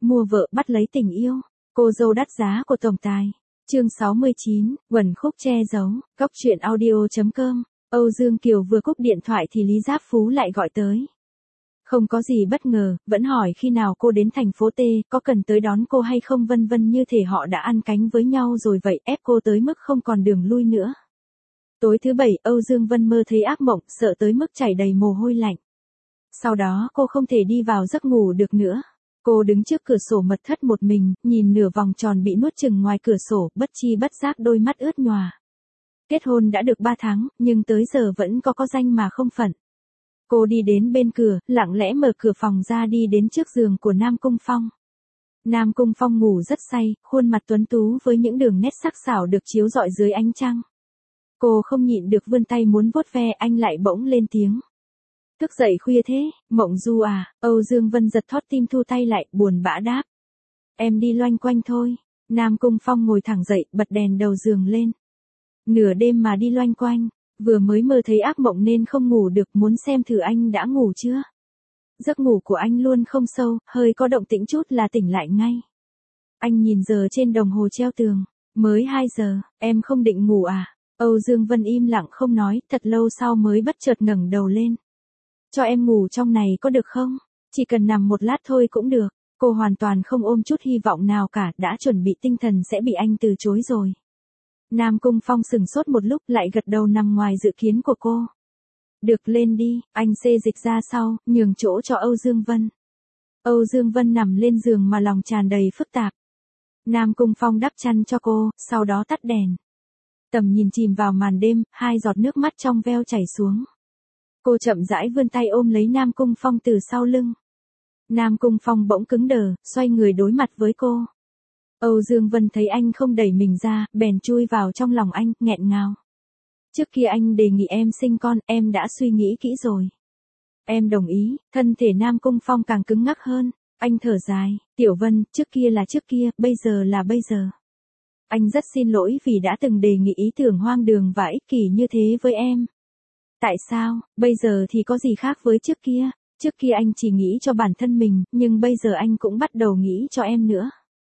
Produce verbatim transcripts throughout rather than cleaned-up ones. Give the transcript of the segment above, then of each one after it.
mua vợ bắt lấy tình yêu. Cô dâu đắt giá của tổng tài. Chương sáu mươi chín, quần khúc che giấu, góc truyện audio chấm com. Âu Dương Kiều vừa cúp điện thoại thì Lý Giáp Phú lại gọi tới. Không có gì bất ngờ, vẫn hỏi khi nào cô đến thành phố T, có cần tới đón cô hay không, vân vân, như thể họ đã ăn cánh với nhau rồi vậy, ép cô tới mức không còn đường lui nữa. Tối thứ bảy, Âu Dương Vân mơ thấy ác mộng, sợ tới mức chảy đầy mồ hôi lạnh. Sau đó cô không thể đi vào giấc ngủ được nữa. Cô đứng trước cửa sổ mật thất một mình, nhìn nửa vòng tròn bị nuốt chửng ngoài cửa sổ, bất chi bất giác đôi mắt ướt nhòa. Kết hôn đã được ba tháng, nhưng tới giờ vẫn có có danh mà không phận. Cô đi đến bên cửa, lặng lẽ mở cửa phòng ra, đi đến trước giường của Nam Cung Phong. Nam Cung Phong ngủ rất say, khuôn mặt tuấn tú với những đường nét sắc sảo được chiếu rọi dưới ánh trăng. Cô không nhịn được vươn tay muốn vuốt ve, anh lại bỗng lên tiếng. Thức dậy khuya thế, mộng du à? Âu Dương Vân giật thót tim, thu tay lại, buồn bã đáp. Em đi loanh quanh thôi. Nam Cung Phong ngồi thẳng dậy, bật đèn đầu giường lên. Nửa đêm mà đi loanh quanh, vừa mới mơ thấy ác mộng nên không ngủ được, muốn xem thử anh đã ngủ chưa. Giấc ngủ của anh luôn không sâu, hơi có động tĩnh chút là tỉnh lại ngay. Anh nhìn giờ trên đồng hồ treo tường, mới hai giờ, em không định ngủ à? Âu Dương Vân im lặng không nói, thật lâu sau mới bất chợt ngẩng đầu lên. Cho em ngủ trong này có được không? Chỉ cần nằm một lát thôi cũng được. Cô hoàn toàn không ôm chút hy vọng nào cả, đã chuẩn bị tinh thần sẽ bị anh từ chối rồi. Nam Cung Phong sừng sốt một lúc, lại gật đầu nằm ngoài dự kiến của cô. Được, lên đi, anh xê dịch ra sau, nhường chỗ cho Âu Dương Vân. Âu Dương Vân nằm lên giường mà lòng tràn đầy phức tạp. Nam Cung Phong đắp chăn cho cô, sau đó tắt đèn. Tầm nhìn chìm vào màn đêm, hai giọt nước mắt trong veo chảy xuống. Cô chậm rãi vươn tay ôm lấy Nam Cung Phong từ sau lưng. Nam Cung Phong bỗng cứng đờ, xoay người đối mặt với cô. Âu Dương Vân thấy anh không đẩy mình ra, bèn chui vào trong lòng anh, nghẹn ngào. Trước kia anh đề nghị em sinh con, em đã suy nghĩ kỹ rồi. Em đồng ý. Thân thể Nam Cung Phong càng cứng ngắc hơn. Anh thở dài, Tiểu Vân, trước kia là trước kia, bây giờ là bây giờ. Anh rất xin lỗi vì đã từng đề nghị ý tưởng hoang đường và ích kỷ như thế với em. Tại sao, bây giờ thì có gì khác với trước kia? Trước kia anh chỉ nghĩ cho bản thân mình, nhưng bây giờ anh cũng bắt đầu nghĩ cho em nữa.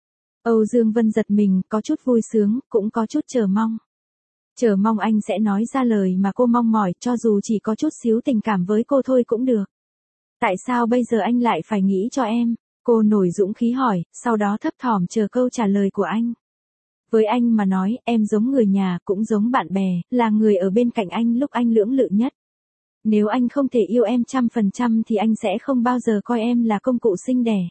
Âu Dương Vân giật mình, có chút vui sướng, cũng có chút chờ mong. Chờ mong anh sẽ nói ra lời mà cô mong mỏi, cho dù chỉ có chút xíu tình cảm với cô thôi cũng được. Tại sao bây giờ anh lại phải nghĩ cho em? Cô nổi dũng khí hỏi, sau đó thấp thỏm chờ câu trả lời của anh. Với anh mà nói, em giống người nhà, cũng giống bạn bè, là người ở bên cạnh anh lúc anh lưỡng lự nhất. Nếu anh không thể yêu em trăm phần trăm thì anh sẽ không bao giờ coi em là công cụ sinh đẻ.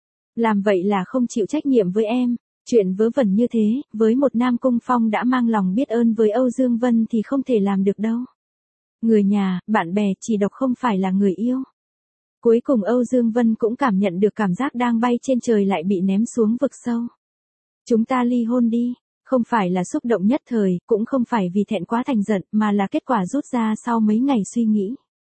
Làm vậy là không chịu trách nhiệm với em. Chuyện vớ vẩn như thế, với một Nam Cung Phong đã mang lòng biết ơn với Âu Dương Vân thì không thể làm được đâu. Người nhà, bạn bè, chỉ độc không phải là người yêu. Cuối cùng Âu Dương Vân cũng cảm nhận được cảm giác đang bay trên trời lại bị ném xuống vực sâu. Chúng ta ly hôn đi. Không phải là xúc động nhất thời, cũng không phải vì thẹn quá thành giận, mà là kết quả rút ra sau mấy ngày suy nghĩ.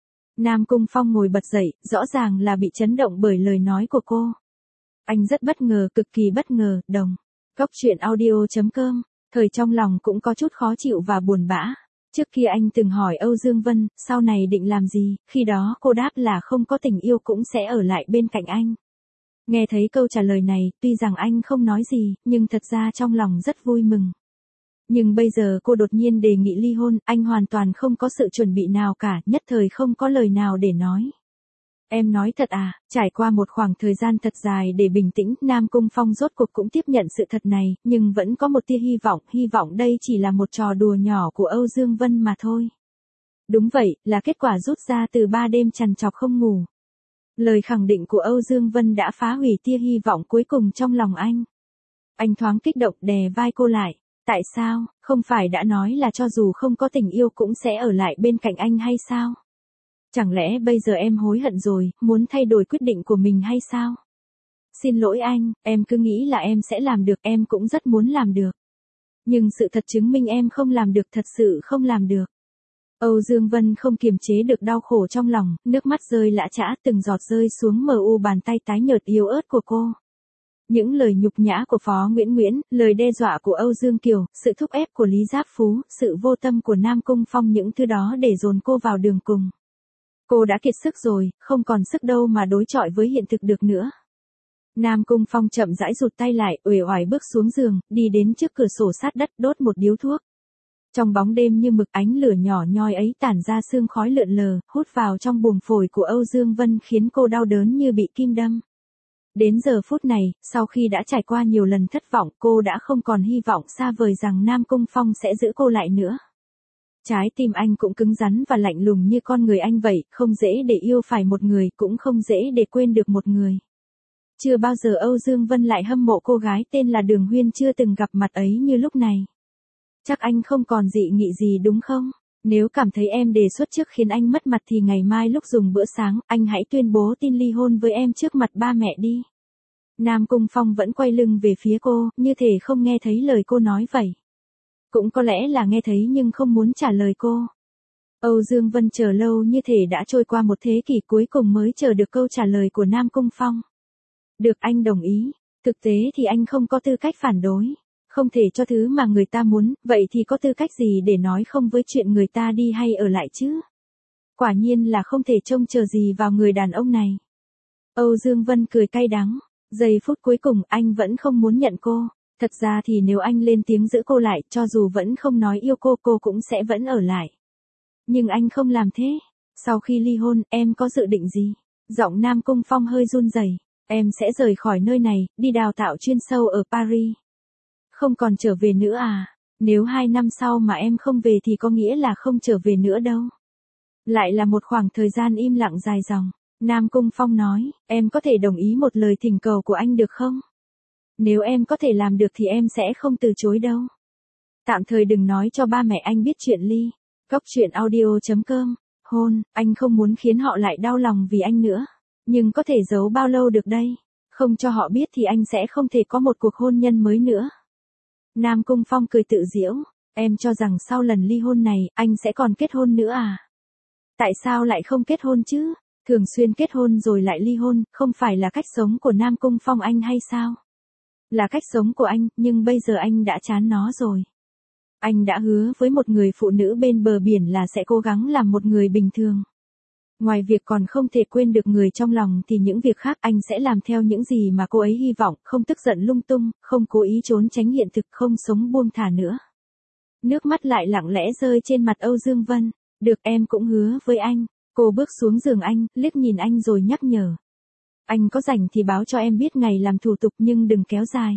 Nam Cung Phong ngồi bật dậy, rõ ràng là bị chấn động bởi lời nói của cô. Anh rất bất ngờ, cực kỳ bất ngờ, đồng. Góc truyện audio chấm com. Thời trong lòng cũng có chút khó chịu và buồn bã. Trước kia anh từng hỏi Âu Dương Vân, sau này định làm gì, khi đó cô đáp là không có tình yêu cũng sẽ ở lại bên cạnh anh. Nghe thấy câu trả lời này, tuy rằng anh không nói gì, nhưng thật ra trong lòng rất vui mừng. Nhưng bây giờ cô đột nhiên đề nghị ly hôn, anh hoàn toàn không có sự chuẩn bị nào cả, nhất thời không có lời nào để nói. Em nói thật à? Trải qua một khoảng thời gian thật dài để bình tĩnh, Nam Cung Phong rốt cuộc cũng tiếp nhận sự thật này, nhưng vẫn có một tia hy vọng, hy vọng đây chỉ là một trò đùa nhỏ của Âu Dương Vân mà thôi. Đúng vậy, là kết quả rút ra từ ba đêm trằn trọc không ngủ. Lời khẳng định của Âu Dương Vân đã phá hủy tia hy vọng cuối cùng trong lòng anh. Anh thoáng kích động đè vai cô lại. Tại sao, không phải đã nói là cho dù không có tình yêu cũng sẽ ở lại bên cạnh anh hay sao? Chẳng lẽ bây giờ em hối hận rồi, muốn thay đổi quyết định của mình hay sao? Xin lỗi anh, em cứ nghĩ là em sẽ làm được, em cũng rất muốn làm được. Nhưng sự thật chứng minh em không làm được, thật sự không làm được. Âu Dương Vân không kiềm chế được đau khổ trong lòng, nước mắt rơi lã chã, từng giọt rơi xuống mờ u bàn tay tái nhợt yếu ớt của cô. Những lời nhục nhã của Phó Nguyễn Nguyễn, lời đe dọa của Âu Dương Kiều, sự thúc ép của Lý Giáp Phú, sự vô tâm của Nam Cung Phong, những thứ đó để dồn cô vào đường cùng. Cô đã kiệt sức rồi, không còn sức đâu mà đối chọi với hiện thực được nữa. Nam Cung Phong chậm rãi rụt tay lại, uể oải bước xuống giường, đi đến trước cửa sổ sát đất đốt một điếu thuốc. Trong bóng đêm như mực, ánh lửa nhỏ nhoi ấy tản ra sương khói lượn lờ, hút vào trong buồng phổi của Âu Dương Vân khiến cô đau đớn như bị kim đâm. Đến giờ phút này, sau khi đã trải qua nhiều lần thất vọng, cô đã không còn hy vọng xa vời rằng Nam Cung Phong sẽ giữ cô lại nữa. Trái tim anh cũng cứng rắn và lạnh lùng như con người anh vậy, không dễ để yêu phải một người, cũng không dễ để quên được một người. Chưa bao giờ Âu Dương Vân lại hâm mộ cô gái tên là Đường Huyên chưa từng gặp mặt ấy như lúc này. Chắc anh không còn dị nghị gì đúng không? Nếu cảm thấy em đề xuất trước khiến anh mất mặt thì ngày mai lúc dùng bữa sáng, anh hãy tuyên bố tin ly hôn với em trước mặt ba mẹ đi. Nam Cung Phong vẫn quay lưng về phía cô, như thể không nghe thấy lời cô nói vậy. Cũng có lẽ là nghe thấy nhưng không muốn trả lời cô. Âu Dương Vân chờ lâu như thể đã trôi qua một thế kỷ, cuối cùng mới chờ được câu trả lời của Nam Cung Phong. Được, anh đồng ý. Thực tế thì anh không có tư cách phản đối. Không thể cho thứ mà người ta muốn, vậy thì có tư cách gì để nói không với chuyện người ta đi hay ở lại chứ? Quả nhiên là không thể trông chờ gì vào người đàn ông này. Âu Dương Vân cười cay đắng. Giây phút cuối cùng anh vẫn không muốn nhận cô. Thật ra thì nếu anh lên tiếng giữ cô lại, cho dù vẫn không nói yêu cô, cô cũng sẽ vẫn ở lại. Nhưng anh không làm thế. Sau khi ly hôn, em có dự định gì? Giọng Nam Cung Phong hơi run rẩy. Em sẽ rời khỏi nơi này, đi đào tạo chuyên sâu ở Paris. Không còn trở về nữa à? Nếu hai năm sau mà em không về thì có nghĩa là không trở về nữa đâu. Lại là một khoảng thời gian im lặng dài dòng. Nam Cung Phong nói, em có thể đồng ý một lời thỉnh cầu của anh được không? Nếu em có thể làm được thì em sẽ không từ chối đâu. Tạm thời đừng nói cho ba mẹ anh biết chuyện ly. Góc truyện audio chấm com. Hôn, anh không muốn khiến họ lại đau lòng vì anh nữa. Nhưng có thể giấu bao lâu được đây? Không cho họ biết thì anh sẽ không thể có một cuộc hôn nhân mới nữa. Nam Cung Phong cười tự giễu. Em cho rằng sau lần ly hôn này, anh sẽ còn kết hôn nữa à? Tại sao lại không kết hôn chứ? Thường xuyên kết hôn rồi lại ly hôn, không phải là cách sống của Nam Cung Phong anh hay sao? Là cách sống của anh, nhưng bây giờ anh đã chán nó rồi. Anh đã hứa với một người phụ nữ bên bờ biển là sẽ cố gắng làm một người bình thường. Ngoài việc còn không thể quên được người trong lòng thì những việc khác anh sẽ làm theo những gì mà cô ấy hy vọng, không tức giận lung tung, không cố ý trốn tránh hiện thực, không sống buông thả nữa. Nước mắt lại lặng lẽ rơi trên mặt Âu Dương Vân. Được, em cũng hứa với anh. Cô bước xuống giường anh, liếc nhìn anh rồi nhắc nhở. Anh có rảnh thì báo cho em biết ngày làm thủ tục nhưng đừng kéo dài.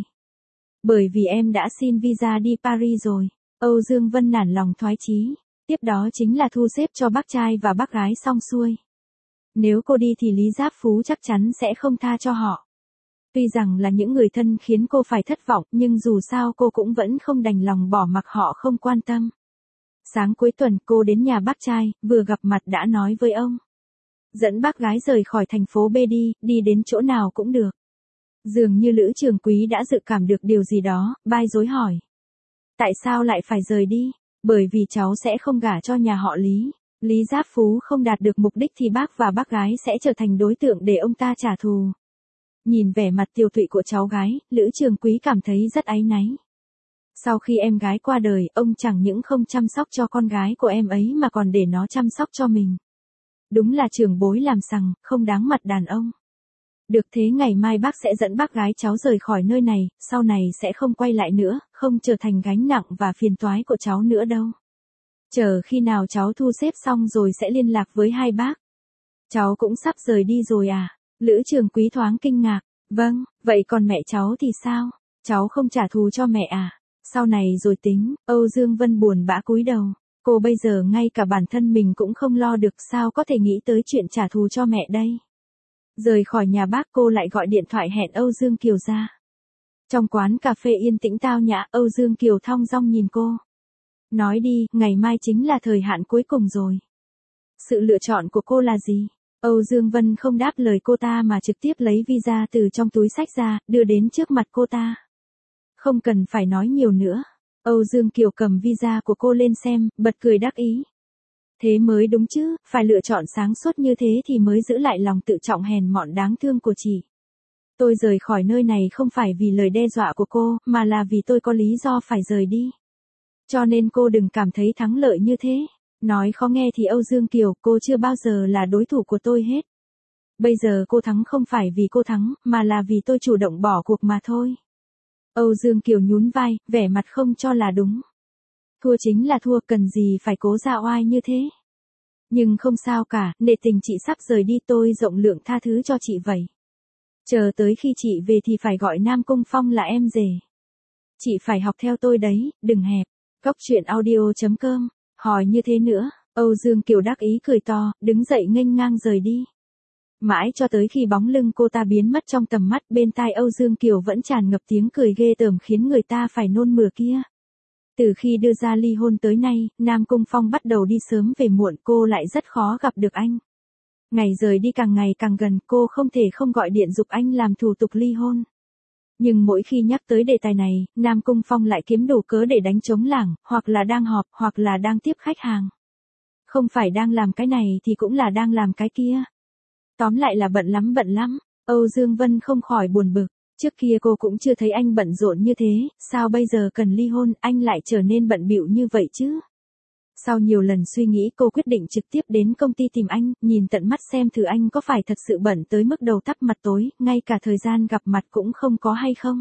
Bởi vì em đã xin visa đi Paris rồi. Âu Dương Vân nản lòng thoái chí. Tiếp đó chính là thu xếp cho bác trai và bác gái xong xuôi. Nếu cô đi thì Lý Giáp Phú chắc chắn sẽ không tha cho họ. Tuy rằng là những người thân khiến cô phải thất vọng, nhưng dù sao cô cũng vẫn không đành lòng bỏ mặc họ không quan tâm. Sáng cuối tuần cô đến nhà bác trai, vừa gặp mặt đã nói với ông. Dẫn bác gái rời khỏi thành phố B đi, đi đến chỗ nào cũng được. Dường như Lữ Trường Quý đã dự cảm được điều gì đó, bai dối hỏi. Tại sao lại phải rời đi? Bởi vì cháu sẽ không gả cho nhà họ Lý. Lý Giáp Phú không đạt được mục đích thì bác và bác gái sẽ trở thành đối tượng để ông ta trả thù. Nhìn vẻ mặt tiều tụy của cháu gái, Lữ Trường Quý cảm thấy rất áy náy. Sau khi em gái qua đời, ông chẳng những không chăm sóc cho con gái của em ấy mà còn để nó chăm sóc cho mình. Đúng là trưởng bối làm sằng, không đáng mặt đàn ông. Được thế ngày mai bác sẽ dẫn bác gái cháu rời khỏi nơi này, sau này sẽ không quay lại nữa, không trở thành gánh nặng và phiền toái của cháu nữa đâu. Chờ khi nào cháu thu xếp xong rồi sẽ liên lạc với hai bác. Cháu cũng sắp rời đi rồi à? Lữ Trường Quý thoáng kinh ngạc. Vâng, vậy còn mẹ cháu thì sao? Cháu không trả thù cho mẹ à? Sau này rồi tính. Âu Dương Vân buồn bã cúi đầu. Cô bây giờ ngay cả bản thân mình cũng không lo được, sao có thể nghĩ tới chuyện trả thù cho mẹ đây. Rời khỏi nhà bác cô lại gọi điện thoại hẹn Âu Dương Kiều ra. Trong quán cà phê yên tĩnh tao nhã, Âu Dương Kiều thong dong nhìn cô. Nói đi, ngày mai chính là thời hạn cuối cùng rồi. Sự lựa chọn của cô là gì? Âu Dương Vân không đáp lời cô ta mà trực tiếp lấy visa từ trong túi xách ra, đưa đến trước mặt cô ta. Không cần phải nói nhiều nữa. Âu Dương Kiều cầm visa của cô lên xem, bật cười đắc ý. Thế mới đúng chứ, phải lựa chọn sáng suốt như thế thì mới giữ lại lòng tự trọng hèn mọn đáng thương của chị. Tôi rời khỏi nơi này không phải vì lời đe dọa của cô, mà là vì tôi có lý do phải rời đi. Cho nên cô đừng cảm thấy thắng lợi như thế. Nói khó nghe thì Âu Dương Kiều, cô chưa bao giờ là đối thủ của tôi hết. Bây giờ cô thắng không phải vì cô thắng, mà là vì tôi chủ động bỏ cuộc mà thôi. Âu Dương Kiều nhún vai, vẻ mặt không cho là đúng. Thua chính là thua, cần gì phải cố ra oai như thế. Nhưng không sao cả, nể tình chị sắp rời đi, tôi rộng lượng tha thứ cho chị vậy. Chờ tới khi chị về thì phải gọi Nam Cung Phong là em rể. Chị phải học theo tôi đấy, đừng hẹp. Góc truyện audio chấm com, hỏi như thế nữa, Âu Dương Kiều đắc ý cười to, đứng dậy nghênh ngang rời đi. Mãi cho tới khi bóng lưng cô ta biến mất trong tầm mắt, bên tai Âu Dương Kiều vẫn tràn ngập tiếng cười ghê tởm khiến người ta phải nôn mửa kia. Từ khi đưa ra ly hôn tới nay, Nam Cung Phong bắt đầu đi sớm về muộn, cô lại rất khó gặp được anh. Ngày rời đi càng ngày càng gần, cô không thể không gọi điện giục anh làm thủ tục ly hôn. Nhưng mỗi khi nhắc tới đề tài này, Nam Cung Phong lại kiếm đủ cớ để đánh trống lảng, hoặc là đang họp, hoặc là đang tiếp khách hàng. Không phải đang làm cái này thì cũng là đang làm cái kia. Tóm lại là bận lắm bận lắm, Âu Dương Vân không khỏi buồn bực. Trước kia cô cũng chưa thấy anh bận rộn như thế, sao bây giờ cần ly hôn anh lại trở nên bận bịu như vậy chứ? Sau nhiều lần suy nghĩ cô quyết định trực tiếp đến công ty tìm anh, nhìn tận mắt xem thử anh có phải thật sự bận tới mức đầu tắt mặt tối, ngay cả thời gian gặp mặt cũng không có hay không.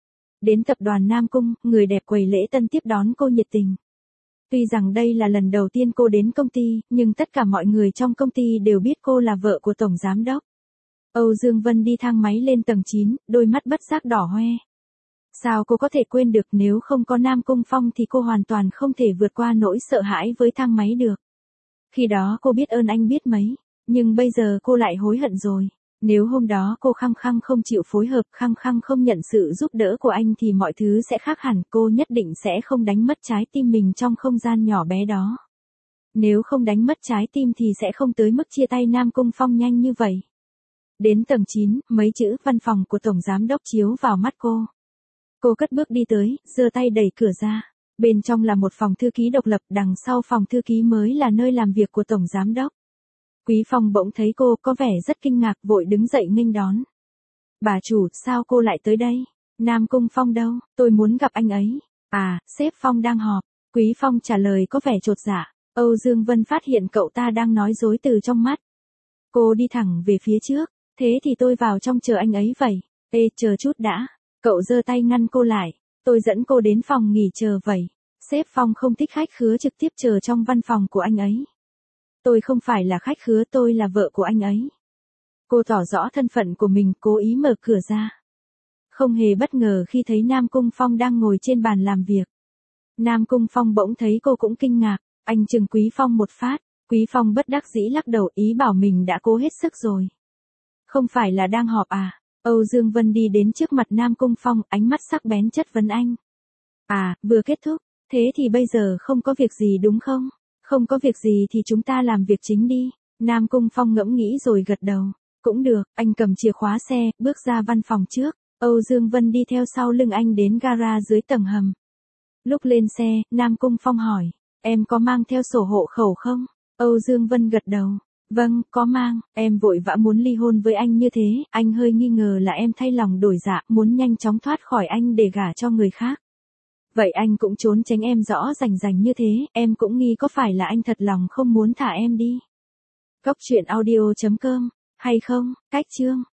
Đến tập đoàn Nam Cung, người đẹp quầy lễ tân tiếp đón cô nhiệt tình. Tuy rằng đây là lần đầu tiên cô đến công ty, nhưng tất cả mọi người trong công ty đều biết cô là vợ của Tổng Giám Đốc. Âu Dương Vân đi thang máy lên tầng chín, đôi mắt bất giác đỏ hoe. Sao cô có thể quên được, nếu không có Nam Cung Phong thì cô hoàn toàn không thể vượt qua nỗi sợ hãi với thang máy được. Khi đó cô biết ơn anh biết mấy, nhưng bây giờ cô lại hối hận rồi. Nếu hôm đó cô khăng khăng không chịu phối hợp, khăng khăng không nhận sự giúp đỡ của anh thì mọi thứ sẽ khác hẳn, cô nhất định sẽ không đánh mất trái tim mình trong không gian nhỏ bé đó. Nếu không đánh mất trái tim thì sẽ không tới mức chia tay Nam Cung Phong nhanh như vậy. Đến tầng chín, mấy chữ văn phòng của Tổng Giám Đốc chiếu vào mắt cô. Cô cất bước đi tới, giơ tay đẩy cửa ra. Bên trong là một phòng thư ký độc lập, đằng sau phòng thư ký mới là nơi làm việc của Tổng Giám Đốc. Quý Phong bỗng thấy cô có vẻ rất kinh ngạc, vội đứng dậy nghênh đón. Bà chủ, sao cô lại tới đây? Nam Cung Phong đâu, tôi muốn gặp anh ấy. À, sếp Phong đang họp. Quý Phong trả lời có vẻ chột dạ. Âu Dương Vân phát hiện cậu ta đang nói dối từ trong mắt. Cô đi thẳng về phía trước. Thế thì tôi vào trong chờ anh ấy vậy. Ê, chờ chút đã. Cậu giơ tay ngăn cô lại. Tôi dẫn cô đến phòng nghỉ chờ vậy. Sếp Phong không thích khách khứa trực tiếp chờ trong văn phòng của anh ấy. Tôi không phải là khách khứa, tôi là vợ của anh ấy. Cô tỏ rõ thân phận của mình, cố ý mở cửa ra. Không hề bất ngờ khi thấy Nam Cung Phong đang ngồi trên bàn làm việc. Nam Cung Phong bỗng thấy cô cũng kinh ngạc. Anh chừng Quý Phong một phát. Quý Phong bất đắc dĩ lắc đầu, ý bảo mình đã cố hết sức rồi. Không phải là đang họp à? Âu Dương Vân đi đến trước mặt Nam Cung Phong, ánh mắt sắc bén chất vấn anh. À, vừa kết thúc, thế thì bây giờ không có việc gì đúng không? Không có việc gì thì chúng ta làm việc chính đi. Nam Cung Phong ngẫm nghĩ rồi gật đầu. Cũng được, anh cầm chìa khóa xe, bước ra văn phòng trước. Âu Dương Vân đi theo sau lưng anh đến gara dưới tầng hầm. Lúc lên xe, Nam Cung Phong hỏi, em có mang theo sổ hộ khẩu không? Âu Dương Vân gật đầu. Vâng, có mang, em vội vã muốn ly hôn với anh như thế, anh hơi nghi ngờ là em thay lòng đổi dạ, muốn nhanh chóng thoát khỏi anh để gả cho người khác. Vậy anh cũng trốn tránh em rõ rành rành như thế, em cũng nghi có phải là anh thật lòng không muốn thả em đi. Góc truyện audio chấm com, hay không, cách chương.